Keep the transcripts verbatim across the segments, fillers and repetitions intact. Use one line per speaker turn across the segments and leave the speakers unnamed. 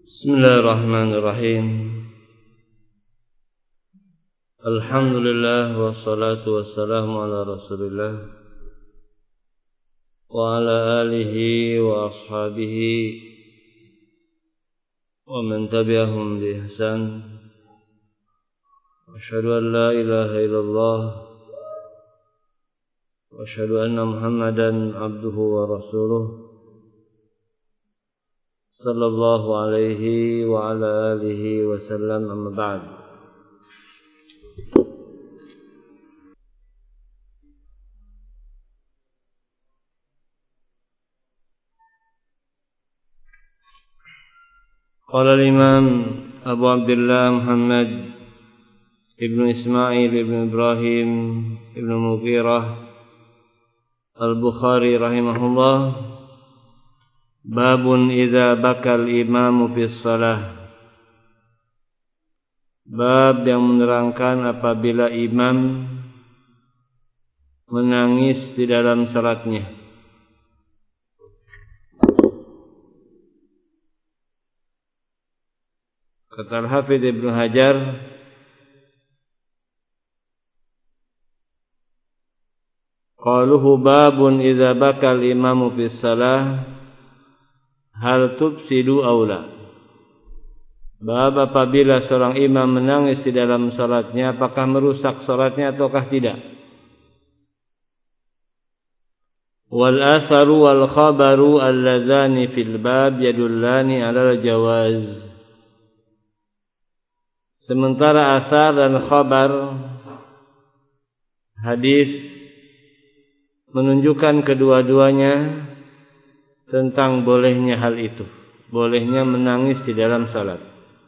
Bismillahirrahmanirrahim. Alhamdulillah wassalatu wassalamu ala Rasulillah wa ala alihi wa ashabihi wa man tabi'ahum bi ihsan. Asyhadu an la ilaha illallah wa asyhadu anna Muhammadan abduhu wa rasuluh sallallahu alaihi wa ala alihi wa sallam, amma ba'd. Qala al-imam Abu Abdullah Muhammad ibn Ismail ibn Ibrahim ibn Mughirah al-Bukhari rahimahullah, babun idza bakal imamu fis shalah. Bab yang menerangkan apabila imam menangis di dalam salatnya. Kata Al-Hafidz Ibnu Hajar, qaluhu babun idza bakal imamu fis shalah hal tufsidu aula. Bab apabila seorang imam menangis di dalam salatnya, apakah merusak salatnya ataukah tidak? Wal atharu wal khabaru alladzani fil bab yadullani ala jawaz. Sementara asar dan khabar hadis menunjukkan kedua-duanya tentang bolehnya hal itu, bolehnya menangis di dalam salat.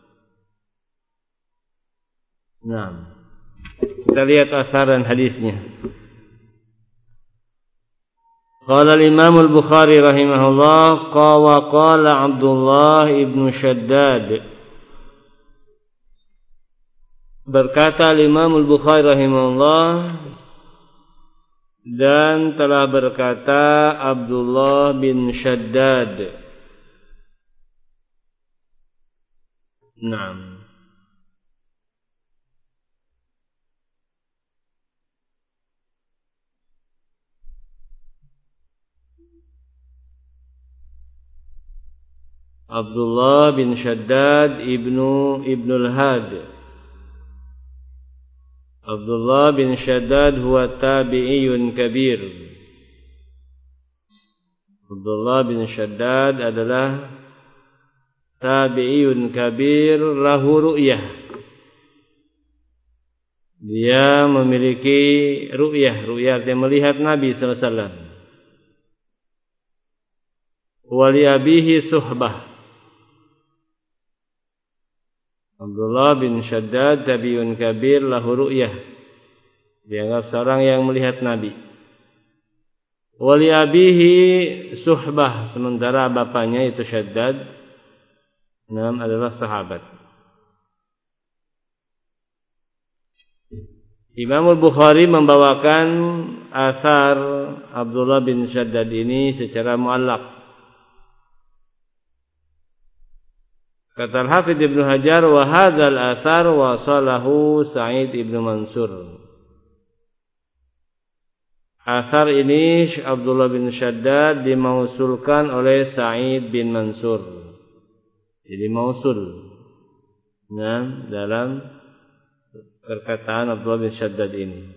Nah, kita lihat asar dan hadisnya. Qala al-Imam al-Bukhari rahimahullah, qawa qala Abdullah ibn Shaddad. Berkata al-Imam al-Bukhari rahimahullah, dan telah berkata Abdullah bin Shaddad. Naam. Abdullah bin Shaddad ibnu Ibnul Had. Abdullah bin Shaddad huwa tabi'iyun kabir. Abdullah bin Shaddad adalah tabi'iyun kabir lahu ru'yah. Dia memiliki ru'yah. Ru'yah artinya melihat Nabi sallallahu alaihi wasallam. Wa li abihi suhbah. Abdullah bin Shaddad tabi'un kabir lahu ru'yah. Dianggap seorang yang melihat Nabi. Wali abihi suhbah, sementara bapaknya itu Shaddad nam adalah sahabat. Imam Al-Bukhari membawakan asar Abdullah bin Shaddad ini secara muallaq. Kata Al-Hafidz Ibnu Hajar, wa hadzal athar wasalahu Sa'id ibnu Mansur. Athar ini Abdullah bin Shaddad dimausulkan oleh Sa'id bin Mansur. Jadi mausul. Nah, dalam perkataan Abdullah bin Shaddad ini.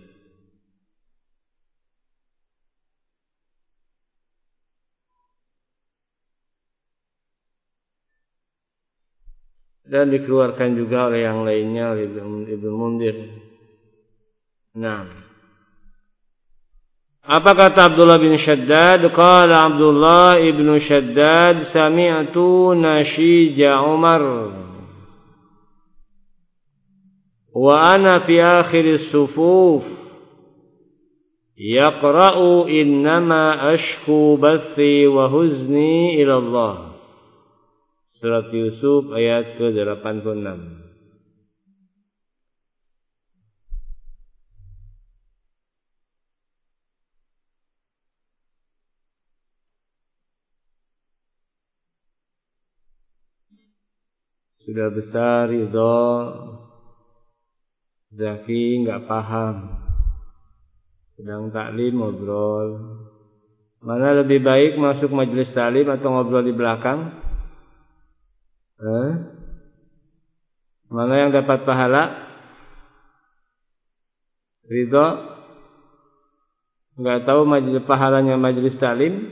Dan dikeluarkan juga oleh yang lainnya, oleh Ibnu Mundir. Nah, apa kata Abdullah bin Shaddad? Qala Abdullah ibnu Shaddad, sami'tu nashija Umar wa ana fi akhir as-sufuf yaqra'u innama ashku bathi wa huzni ila Allah. Surat Yusuf ayat ke delapan puluh enam. sudah besar, ridho. Zaki nggak paham, sedang taklim ngobrol. Mana lebih baik masuk majelis taklim atau ngobrol di belakang? Eh? Mana yang dapat pahala? Ridho? Nggak tahu majelis pahalanya majelis taklim?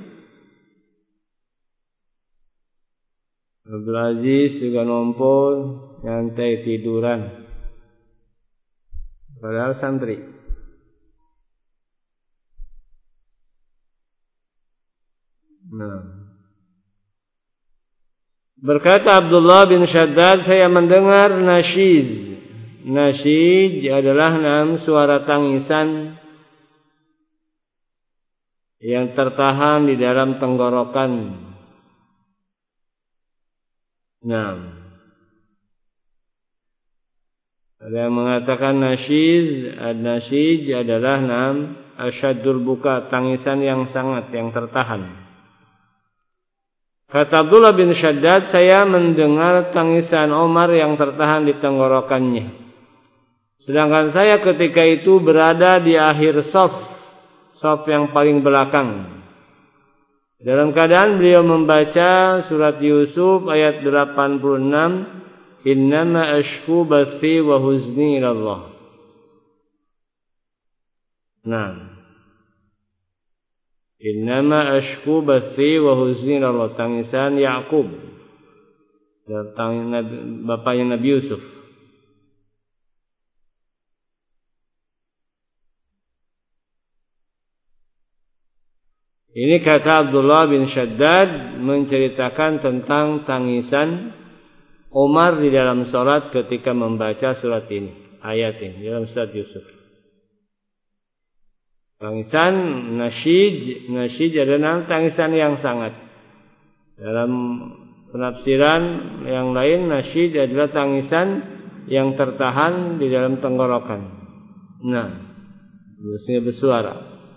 Abdul Aziz juga ngumpul, nyantai tiduran. Padahal santri. Nah. Berkata Abdullah bin Shaddad, saya mendengar nasyid. Nasyid adalah enam suara tangisan yang tertahan di dalam tenggorokan. Nah. Ada yang mengatakan nasyid, nasyid adalah enam asyaddul buka, tangisan yang sangat, yang tertahan. Kata Abdullah bin Shaddad, saya mendengar tangisan Umar yang tertahan di tenggorokannya. Sedangkan saya ketika itu berada di akhir shaf, shaf yang paling belakang. Dalam keadaan beliau membaca surat Yusuf ayat delapan puluh enam, innama ashku bathi wa huzni ilallah. Nah, innama ashku bathi wa huzni ilallah, tangisan Yakub, bapaknya Nabi Yusuf. Ini kata Abdullah bin Shaddad menceritakan tentang tangisan Umar di dalam salat ketika membaca surat ini, ayat ini dalam surat Yusuf. Tangisan nasyid, nasyid adalah tangisan yang sangat. Dalam penafsiran yang lain, nasyid adalah tangisan yang tertahan di dalam tenggorokan. Nah, biasanya bersuara.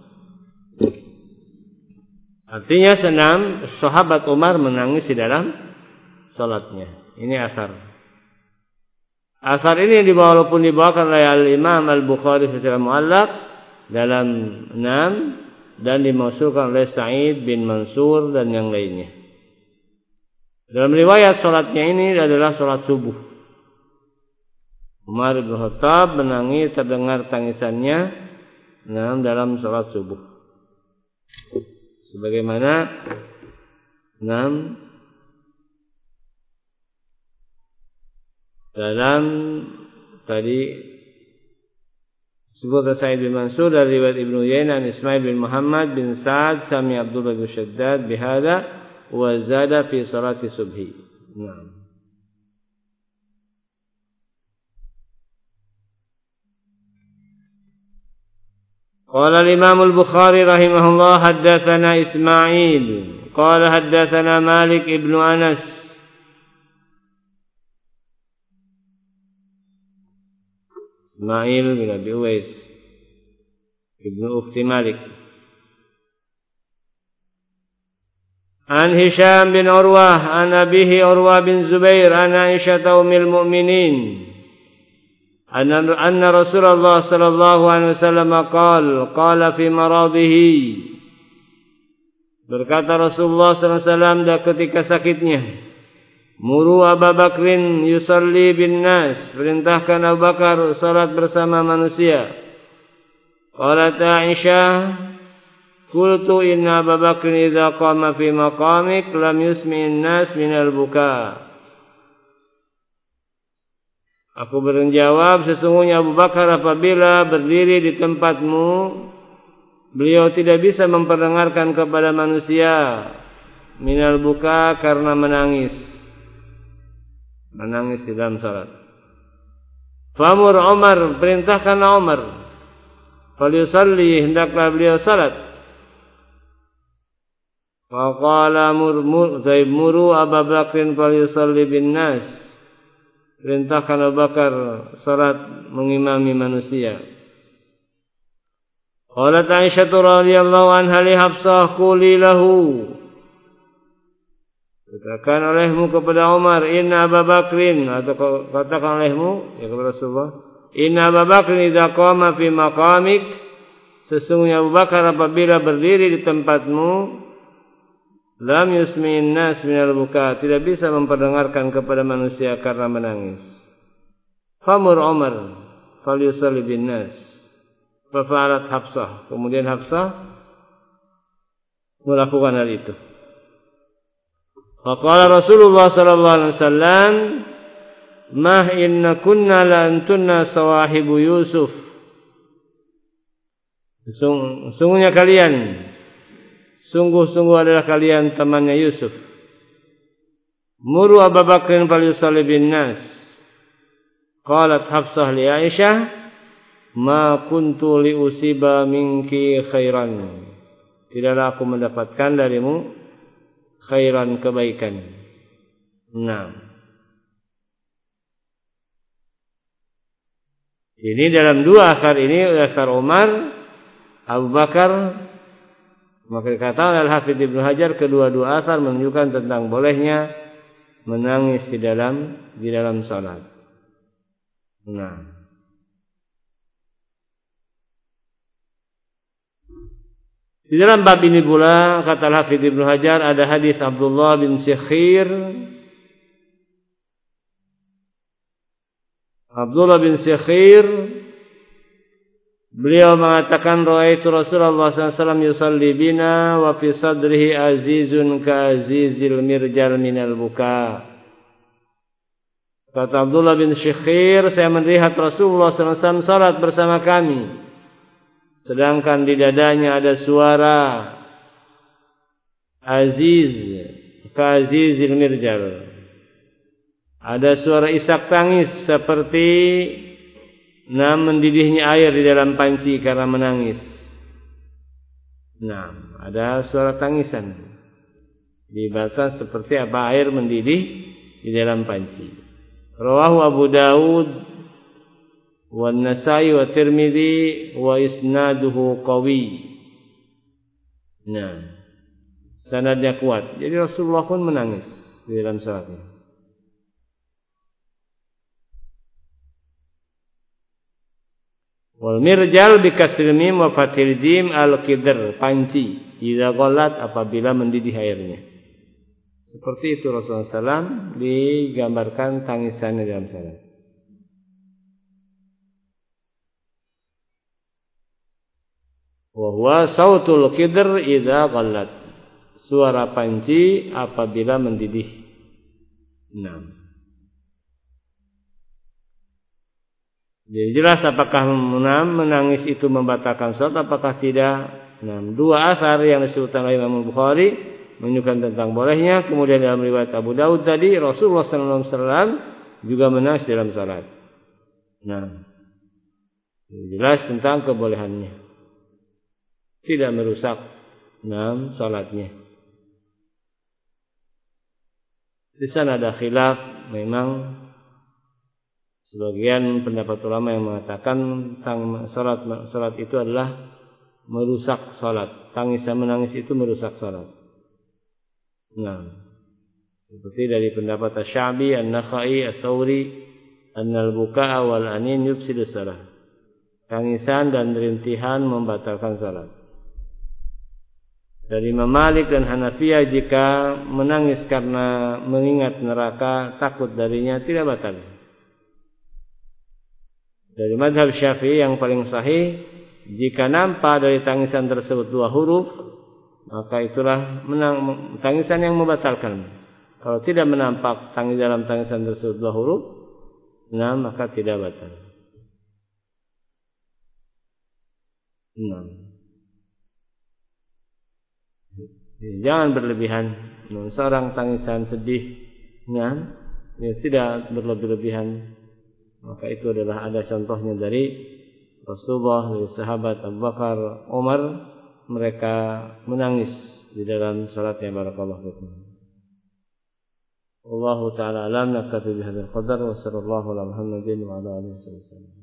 Artinya senam sahabat Umar menangis di dalam salatnya. Ini asar. Asar ini dibawa, walaupun dibawakan oleh Al-Imam Al-Bukhari secara muallaq dalam enam dan dimausulkan oleh Sa'id bin Mansur dan yang lainnya. Dalam riwayat salatnya ini adalah salat subuh. Umar bin Khattab menangis terdengar tangisannya enam dalam salat subuh. Sebagaimana enam dalam tadi sebut Sa'id bin Mansur dari riwayat Ibnu Uyainah dan Ismail bin Muhammad bin Sa'ad sami Abdullah bin Shaddad bihadza wa zada fi salati subhi. Naam. Qala al-Imam al-Bukhari rahimahullah haddatsana Ismail qala haddatsana Malik ibnu Anas Ismail bin Abi Uwais ibnu Ukhti Malik an Hisham bin Urwah an abihi Urwah bin Zubair an Aisyah ummul mukminin anna anna Rasulullah sallallahu alaihi wasallam qala qala fi maradihi, berkata Rasulullah sallallahu alaihi wasallam ketika sakitnya, muru Abu Bakrin yusalli bin nas, perintahkan Abu Bakar salat bersama manusia. Qalat Aisyah, qultu inna Abu Bakrin idza qama fi maqamik lam yusmi'in nas minal buka. Aku berjawab, sesungguhnya Abu Bakar apabila berdiri di tempatmu, beliau tidak bisa memperdengarkan kepada manusia minal buka, karena menangis. Menangis di dalam salat. Famur Umar, perintahkan Umar, falyusalli, hendaklah beliau salat. Faqala murmur muru Abu Bakrin falyusalli bin nas, perintahkan Abu Bakar salat mengimami manusia. Qalat Aisyah radhiyallahu anha li Hafsah quli lahu, Katakan olehmu kepada Umar, inna Abu Bakrin, atau katakan olehmu ya kepada Rasulullah, inna Abu Bakrin idza qama fi maqamik, sesungguhnya Abu Bakar apabila berdiri di tempatmu, lam yusmi'in nas minal buka, tidak bisa memperdengarkan kepada manusia karena menangis. Famur Umar falyusalli bin nas. Fafa'alat Hafsah, kemudian Hafsah melakukan hal itu. Faqala Rasulullah sallallahu alaihi wasallam, "Mah inna kunna la antunna sawahibu Yusuf." Sungguhnya kalian, sungguh-sungguh adalah kalian temannya Yusuf. Muru Abu Bakrin falyusalli bin nas. Qalat Hafsah li Aisyah, "Ma kuntu li usiba minki khairan." Tidaklah aku mendapatkan darimu khairan, kebaikan. Nah, ini dalam dua asar ini, asar Umar, Abu Bakar, maka dikatakan Al-Hafidz Ibnu Hajar, kedua-dua asar menunjukkan tentang bolehnya menangis di dalam di dalam salat. Nah, di dalam bab ini pula kata Al-Hafidz Ibnu Hajar ada hadis Abdullah bin Syekhir. Abdullah bin Syekhir beliau mengatakan ra'aitu Rasulullah sallallahu alaihi wasallam yusalli bina wa fi sadrihi azizun ka azizil mirjal minal buka. Kata Abdullah bin Syekhir, saya melihat Rasulullah sallallahu alaihi wasallam salat bersama kami, sedangkan di dadanya ada suara aziz ka azizil mirjal. Ada suara isak tangis seperti nah mendidihnya air di dalam panci karena menangis. Nah, ada suara tangisan. Dibaca seperti apa air mendidih di dalam panci. Rawahu Abu Dawud wa An-Nasa'i wa Tirmidzi wa isnaduhu qawi. Nah, sanadnya kuat. Jadi Rasulullah pun menangis di dalam salatnya. Wal mirjal bi kasril mim wa fathil jim al-qidr, panci, idza ghallat, apabila mendidih airnya. Seperti itu Rasulullah sallallahu alaihi wasallam digambarkan tangisannya dalam salat. Wa huwa sautul qidr idza ghallat, suara panci apabila mendidih. Nah, jadi jelas apakah menangis itu membatalkan salat, apakah tidak. Nah, dua asar yang disebutkan oleh Imam Bukhari menunjukkan tentang bolehnya. Kemudian dalam riwayat Abu Dawud tadi Rasulullah sallallahu alaihi wasallam juga menangis dalam salat. Nah, jelas tentang kebolehannya, tidak merusak nah salatnya. Di sana ada khilaf, memang sebagian pendapat ulama yang mengatakan tang salat salat itu adalah merusak salat. Tangisan menangis itu merusak salat. Nah, seperti dari pendapat Asy-Sya'bi, An-Nakhai, Ats-Tsauri, annal bukaa wal anin yufsidu shalah. Tangisan dan rintihan membatalkan salat. Dari Imam Malik dan Hanafiyah, jika menangis karena mengingat neraka, takut darinya, tidak batal. Dari mazhab Syafi'i yang paling sahih, jika nampak dari tangisan tersebut dua huruf, maka itulah menang, tangisan yang membatalkan. Kalau tidak menampak tangis dalam tangisan tersebut dua huruf, nah maka tidak batal. Nah, jangan berlebihan. Seorang tangisan sedih, nah, ya tidak berlebihan. Maka itu adalah ada contohnya dari Rasulullah, dari sahabat Abu Bakar, Umar, mereka menangis di dalam salatnya. Barakallahu fikum. Wallahu ta'ala alam, naktafi bihadzal qadar wa sallallahu ala Muhammadin wa ala alihi wasallam.